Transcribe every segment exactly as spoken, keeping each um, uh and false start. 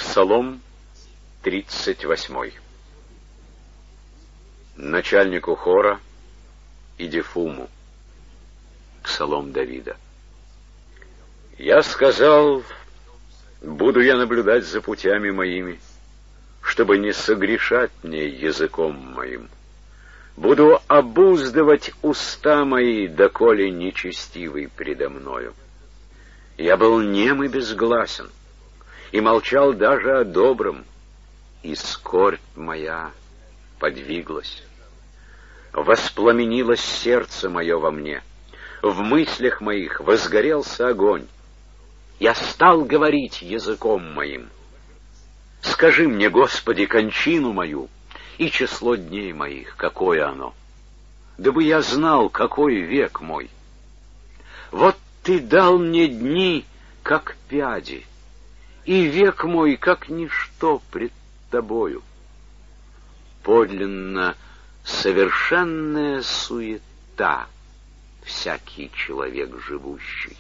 Псалом тридцать восьмой. Начальнику хора Идифуму. Псалом Давида. Я сказал, буду я наблюдать за путями моими, чтобы не согрешать мне языком моим. Буду обуздывать уста мои, доколе нечестивый предо мною. Я был нем и безгласен, и молчал даже о добром, и скорбь моя подвиглась. Воспламенилось сердце мое во мне, в мыслях моих возгорелся огонь. Я стал говорить языком моим. Скажи мне, Господи, кончину мою и число дней моих, какое оно, дабы я знал, какой век мой. Вот Ты дал мне дни, как пяди, и век мой, как ничто пред Тобою. Подлинно совершенная суета всякий человек живущий.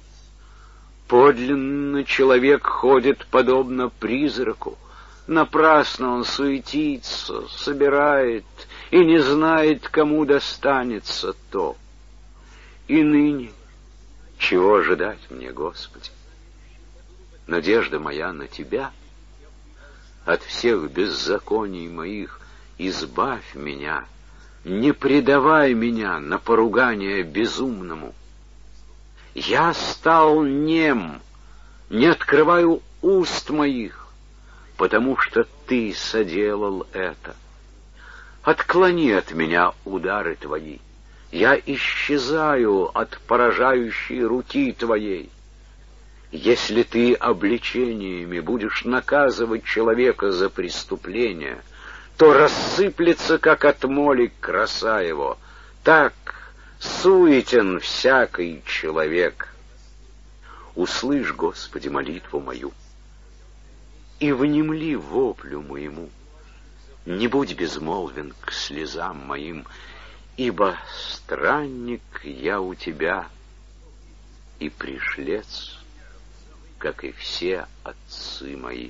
Подлинно человек ходит подобно призраку, напрасно он суетится, собирает и не знает, кому достанется то. И ныне чего ожидать мне, Господи? Надежда моя на Тебя. От всех беззаконий моих избавь меня, не предавай меня на поругание безумному. Я стал нем, не открываю уст моих, потому что Ты соделал это. Отклони от меня удары Твои, я исчезаю от поражающей руки Твоей. Если Ты обличениями будешь наказывать человека за преступление, то рассыплется, как от моли, краса его. Так суетен всякий человек. Услышь, Господи, молитву мою, и внемли воплю моему. Не будь безмолвен к слезам моим, ибо странник я у Тебя и пришлец, как и все отцы мои.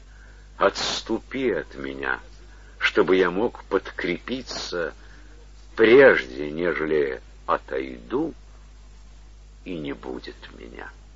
Отступи от меня, чтобы я мог подкрепиться, прежде нежели отойду, и не будет меня.